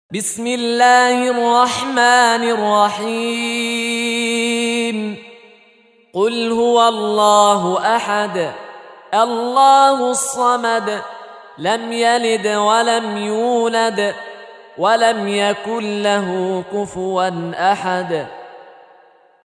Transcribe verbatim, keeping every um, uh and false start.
بسم الله الرحمن الرحيم قل هو الله أحد الله الصمد لم يلد ولم يولد ولم يكن له كفوا أحد